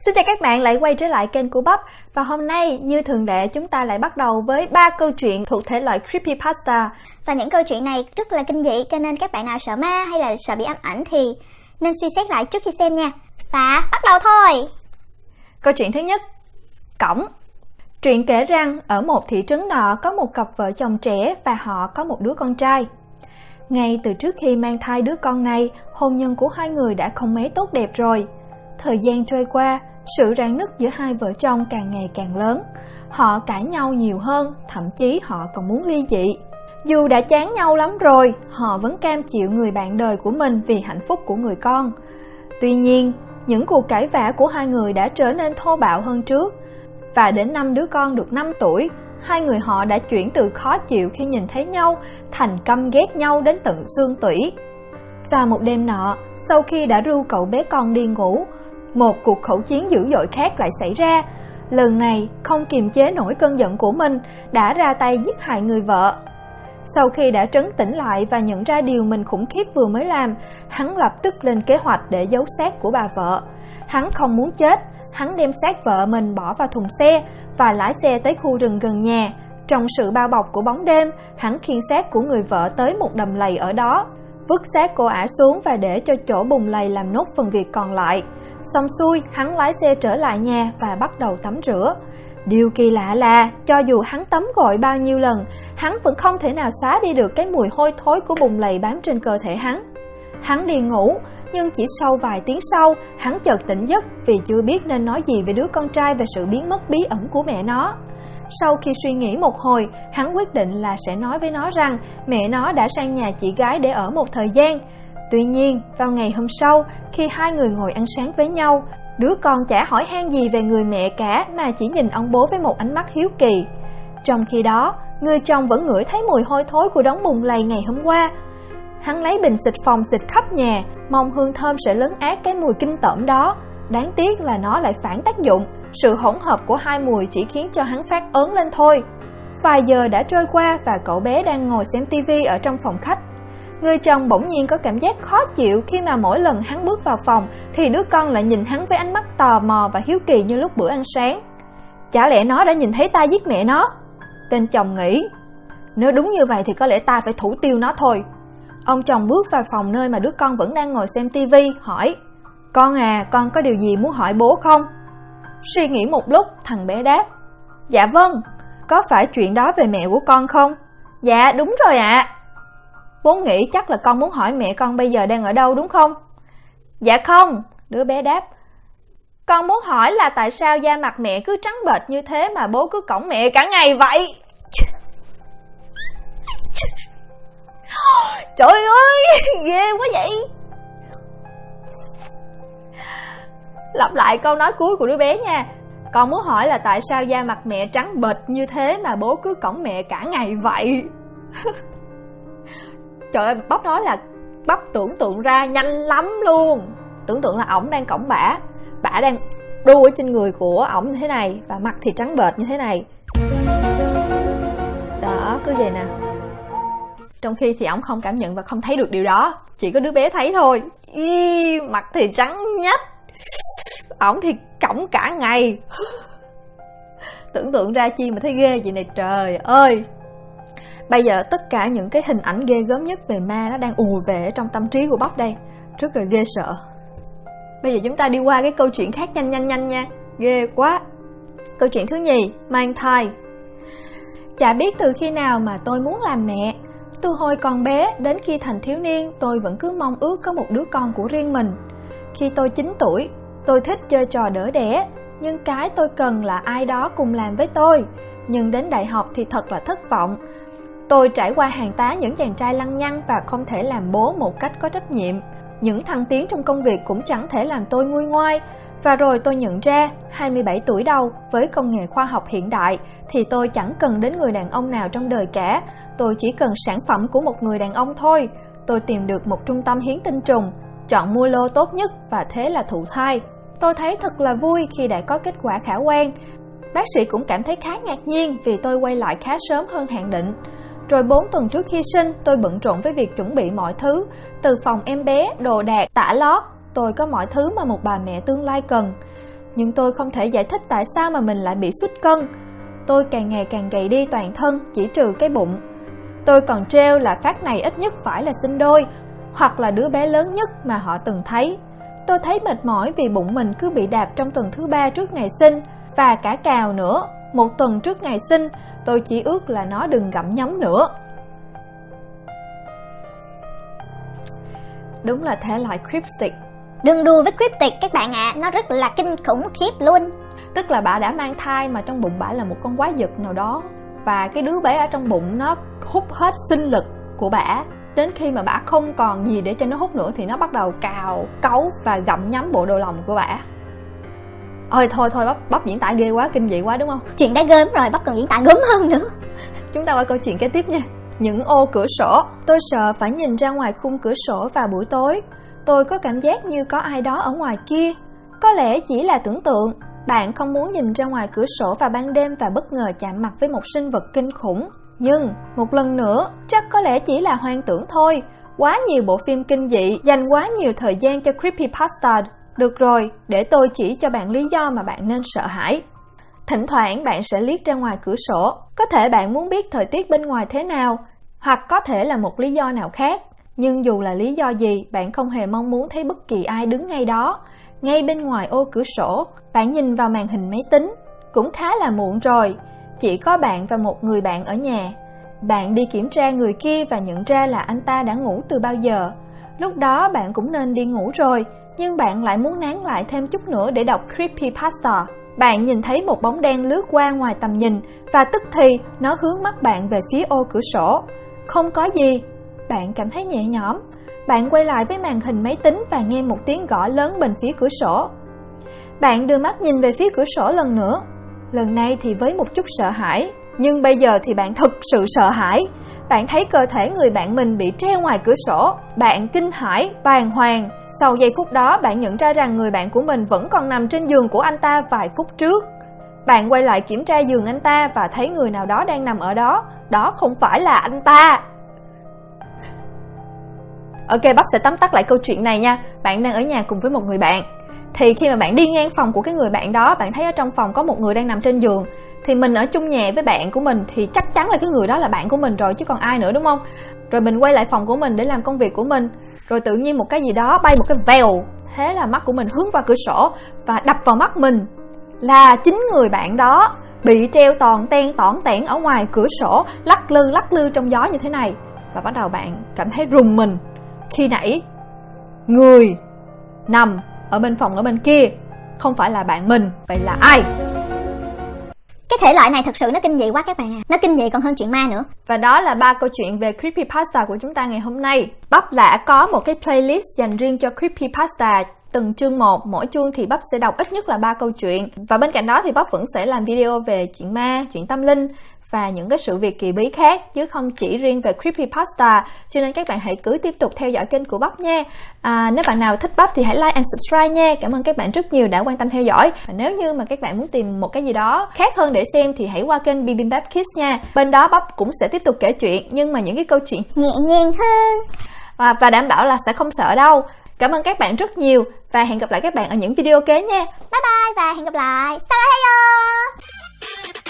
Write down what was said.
Xin chào các bạn lại quay trở lại kênh của Bắp. Và hôm nay như thường lệ chúng ta lại bắt đầu với 3 câu chuyện thuộc thể loại creepypasta. Và những câu chuyện này rất là kinh dị, cho nên các bạn nào sợ ma hay là sợ bị ám ảnh thì nên suy xét lại trước khi xem nha. Và bắt đầu thôi. Câu chuyện thứ nhất, Cổng. Truyện kể rằng ở một thị trấn nọ có một cặp vợ chồng trẻ và họ có một đứa con trai. Ngay từ trước khi mang thai đứa con này, hôn nhân của hai người đã không mấy tốt đẹp rồi. Thời gian trôi qua, sự rạn nứt giữa hai vợ chồng càng ngày càng lớn. Họ cãi nhau nhiều hơn, thậm chí họ còn muốn ly dị. Dù đã chán nhau lắm rồi, họ vẫn cam chịu người bạn đời của mình vì hạnh phúc của người con. Tuy nhiên, những cuộc cãi vã của hai người đã trở nên thô bạo hơn trước. Và đến năm đứa con được 5 tuổi, hai người họ đã chuyển từ khó chịu khi nhìn thấy nhau thành căm ghét nhau đến tận xương tủy. Và một đêm nọ, sau khi đã ru cậu bé con đi ngủ, một cuộc khẩu chiến dữ dội khác lại xảy ra. Lần này, không kiềm chế nổi cơn giận của mình, đã ra tay giết hại người vợ. Sau khi đã trấn tĩnh lại và nhận ra điều mình khủng khiếp vừa mới làm, hắn lập tức lên kế hoạch để giấu xác của bà vợ. Hắn không muốn chết, hắn đem xác vợ mình bỏ vào thùng xe và lái xe tới khu rừng gần nhà. Trong sự bao bọc của bóng đêm, hắn khiêng xác của người vợ tới một đầm lầy ở đó, vứt xác cô ả xuống và để cho chỗ bùn lầy làm nốt phần việc còn lại. Xong xuôi, hắn lái xe trở lại nhà và bắt đầu tắm rửa. Điều kỳ lạ là, cho dù hắn tắm gội bao nhiêu lần, hắn vẫn không thể nào xóa đi được cái mùi hôi thối của bùn lầy bám trên cơ thể hắn. Hắn đi ngủ, nhưng chỉ sau vài tiếng sau, hắn chợt tỉnh giấc vì chưa biết nên nói gì về đứa con trai và sự biến mất bí ẩn của mẹ nó. Sau khi suy nghĩ một hồi, hắn quyết định là sẽ nói với nó rằng mẹ nó đã sang nhà chị gái để ở một thời gian. Tuy nhiên, vào ngày hôm sau, khi hai người ngồi ăn sáng với nhau, đứa con chả hỏi han gì về người mẹ cả mà chỉ nhìn ông bố với một ánh mắt hiếu kỳ. Trong khi đó, người chồng vẫn ngửi thấy mùi hôi thối của đống bùn lầy ngày hôm qua. Hắn lấy bình xịt phòng xịt khắp nhà, mong hương thơm sẽ lấn át cái mùi kinh tởm đó. Đáng tiếc là nó lại phản tác dụng, sự hỗn hợp của hai mùi chỉ khiến cho hắn phát ớn lên thôi. Vài giờ đã trôi qua và cậu bé đang ngồi xem tivi ở trong phòng khách. Người chồng bỗng nhiên có cảm giác khó chịu khi mà mỗi lần hắn bước vào phòng thì đứa con lại nhìn hắn với ánh mắt tò mò và hiếu kỳ như lúc bữa ăn sáng. Chả lẽ nó đã nhìn thấy ta giết mẹ nó? Tên chồng nghĩ, nếu đúng như vậy thì có lẽ ta phải thủ tiêu nó thôi. Ông chồng bước vào phòng nơi mà đứa con vẫn đang ngồi xem tivi, hỏi, con à, con có điều gì muốn hỏi bố không? Suy nghĩ một lúc, thằng bé đáp, dạ vâng, có phải chuyện đó về mẹ của con không? Dạ đúng rồi ạ. Bố nghĩ chắc là con muốn hỏi mẹ con bây giờ đang ở đâu đúng không? Dạ không, đứa bé đáp, con muốn hỏi là tại sao da mặt mẹ cứ trắng bệch như thế mà bố cứ cõng mẹ cả ngày vậy? Trời ơi, ghê quá vậy. Lặp lại câu nói cuối của đứa bé nha. Con muốn hỏi là tại sao da mặt mẹ trắng bệch như thế mà bố cứ cõng mẹ cả ngày vậy? Trời ơi, Bắp nói là Bắp tưởng tượng ra nhanh lắm luôn. Tưởng tượng là ổng đang cõng bả đang đu ở trên người của ổng như thế này và mặt thì trắng bệch như thế này. Đó, cứ vậy nè. Trong khi thì ổng không cảm nhận và không thấy được điều đó, chỉ có đứa bé thấy thôi. Mặt thì trắng nhách, ổng thì cõng cả ngày. Tưởng tượng ra chi mà thấy ghê vậy này trời ơi. Bây giờ tất cả những cái hình ảnh ghê gớm nhất về ma nó đang ùa về trong tâm trí của Bắp đây. Rất là ghê sợ. Bây giờ chúng ta đi qua cái câu chuyện khác nhanh nha. Ghê quá. Câu chuyện thứ nhì, mang thai. Chả biết từ khi nào mà tôi muốn làm mẹ. Từ hồi còn bé đến khi thành thiếu niên, tôi vẫn cứ mong ước có một đứa con của riêng mình. Khi tôi 9 tuổi, tôi thích chơi trò đỡ đẻ, nhưng cái tôi cần là ai đó cùng làm với tôi. Nhưng đến đại học thì thật là thất vọng. Tôi trải qua hàng tá những chàng trai lăng nhăng và không thể làm bố một cách có trách nhiệm. Những thăng tiến trong công việc cũng chẳng thể làm tôi nguôi ngoai. Và rồi tôi nhận ra, 27 tuổi đầu, với công nghệ khoa học hiện đại, thì tôi chẳng cần đến người đàn ông nào trong đời cả. Tôi chỉ cần sản phẩm của một người đàn ông thôi. Tôi tìm được một trung tâm hiến tinh trùng, chọn mua lô tốt nhất và thế là thụ thai. Tôi thấy thật là vui khi đã có kết quả khả quan. Bác sĩ cũng cảm thấy khá ngạc nhiên vì tôi quay lại khá sớm hơn hạn định. Rồi 4 tuần trước khi sinh, tôi bận rộn với việc chuẩn bị mọi thứ, từ phòng em bé, đồ đạc, tã lót. Tôi có mọi thứ mà một bà mẹ tương lai cần. nhưng tôi không thể giải thích tại sao mà mình lại bị sút cân. Tôi càng ngày càng gầy đi toàn thân, chỉ trừ cái bụng. Tôi còn trêu là phát này ít nhất phải là sinh đôi, hoặc là đứa bé lớn nhất mà họ từng thấy. Tôi thấy mệt mỏi vì bụng mình cứ bị đạp trong tuần thứ 3 trước ngày sinh, và cả cào nữa. Một tuần trước ngày sinh, tôi chỉ ước là nó đừng gặm nhấm nữa. Đúng là thể loại cryptic. Đừng đùa với cryptic các bạn ạ, nó rất là kinh khủng khiếp luôn. Tức là bà đã mang thai mà trong bụng bà là một con quái vật nào đó, và cái đứa bé ở trong bụng nó hút hết sinh lực của bà. Đến khi mà bà không còn gì để cho nó hút nữa thì nó bắt đầu cào, cấu và gặm nhấm bộ đồ lòng của bà. Ôi thôi bắp diễn tả ghê quá, kinh dị quá đúng không? Chuyện đã gớm rồi, bắp còn diễn tả gớm hơn nữa. Chúng ta qua câu chuyện kế tiếp nha. Những ô cửa sổ. Tôi sợ phải nhìn ra ngoài khung cửa sổ vào buổi tối. Tôi có cảm giác như có ai đó ở ngoài kia. Có lẽ chỉ là tưởng tượng. Bạn không muốn nhìn ra ngoài cửa sổ vào ban đêm và bất ngờ chạm mặt với một sinh vật kinh khủng. Nhưng, một lần nữa, chắc có lẽ chỉ là hoang tưởng thôi. Quá nhiều bộ phim kinh dị dành quá nhiều thời gian cho creepypasta. Được rồi, để tôi chỉ cho bạn lý do mà bạn nên sợ hãi. Thỉnh thoảng bạn sẽ liếc ra ngoài cửa sổ. Có thể bạn muốn biết thời tiết bên ngoài thế nào, hoặc có thể là một lý do nào khác. Nhưng dù là lý do gì, bạn không hề mong muốn thấy bất kỳ ai đứng ngay đó. Ngay bên ngoài ô cửa sổ, bạn nhìn vào màn hình máy tính. Cũng khá là muộn rồi. Chỉ có bạn và một người bạn ở nhà. Bạn đi kiểm tra người kia và nhận ra là anh ta đã ngủ từ bao giờ. Lúc đó bạn cũng nên đi ngủ rồi, nhưng bạn lại muốn nán lại thêm chút nữa để đọc creepypasta. Bạn nhìn thấy một bóng đen lướt qua ngoài tầm nhìn, và tức thì nó hướng mắt bạn về phía ô cửa sổ. Không có gì. Bạn cảm thấy nhẹ nhõm. Bạn quay lại với màn hình máy tính và nghe một tiếng gõ lớn bên phía cửa sổ. Bạn đưa mắt nhìn về phía cửa sổ lần nữa. Lần này thì với một chút sợ hãi. Nhưng bây giờ thì bạn thực sự sợ hãi. Bạn thấy cơ thể người bạn mình bị treo ngoài cửa sổ. Bạn kinh hãi, bàng hoàng. Sau giây phút đó bạn nhận ra rằng người bạn của mình vẫn còn nằm trên giường của anh ta vài phút trước. Bạn quay lại kiểm tra giường anh ta và thấy người nào đó đang nằm ở đó. Đó không phải là anh ta. Ok, bác sẽ tóm tắt lại câu chuyện này nha. Bạn đang ở nhà cùng với một người bạn. Thì khi mà bạn đi ngang phòng của cái người bạn đó, bạn thấy ở trong phòng có một người đang nằm trên giường. Thì mình ở chung nhà với bạn của mình thì chắc chắn là cái người đó là bạn của mình rồi chứ còn ai nữa, đúng không? Rồi mình quay lại phòng của mình để làm công việc của mình. Rồi tự nhiên một cái gì đó bay một cái vèo. Thế là mắt của mình hướng vào cửa sổ và đập vào mắt mình là chính người bạn đó bị treo tòn tẻn ở ngoài cửa sổ, lắc lư trong gió như thế này. Và bắt đầu bạn cảm thấy rùng mình. Khi nãy người nằm ở bên phòng ở bên kia không phải là bạn mình. Vậy là ai? Cái thể loại này thật sự nó kinh dị quá các bạn à. Nó kinh dị còn hơn chuyện ma nữa. Và đó là 3 câu chuyện về creepypasta của chúng ta ngày hôm nay. Bắp đã có một cái playlist dành riêng cho creepypasta. Từng chương một, mỗi chương thì Bắp sẽ đọc ít nhất là 3 câu chuyện. Và bên cạnh đó thì Bắp vẫn sẽ làm video về chuyện ma, chuyện tâm linh và những cái sự việc kỳ bí khác, chứ không chỉ riêng về creepypasta. Cho nên các bạn hãy cứ tiếp tục theo dõi kênh của Bắp nha. Nếu bạn nào thích Bắp thì hãy like and subscribe nha. Cảm ơn các bạn rất nhiều đã quan tâm theo dõi. Và nếu như mà các bạn muốn tìm một cái gì đó khác hơn để xem thì hãy qua kênh Bibimbap Kids nha. Bên đó Bắp cũng sẽ tiếp tục kể chuyện, nhưng mà những cái câu chuyện nhẹ nhàng hơn và đảm bảo là sẽ không sợ đâu. Cảm ơn các bạn rất nhiều và hẹn gặp lại các bạn ở những video kế nha. Bye bye và hẹn gặp lại. Sawahayo.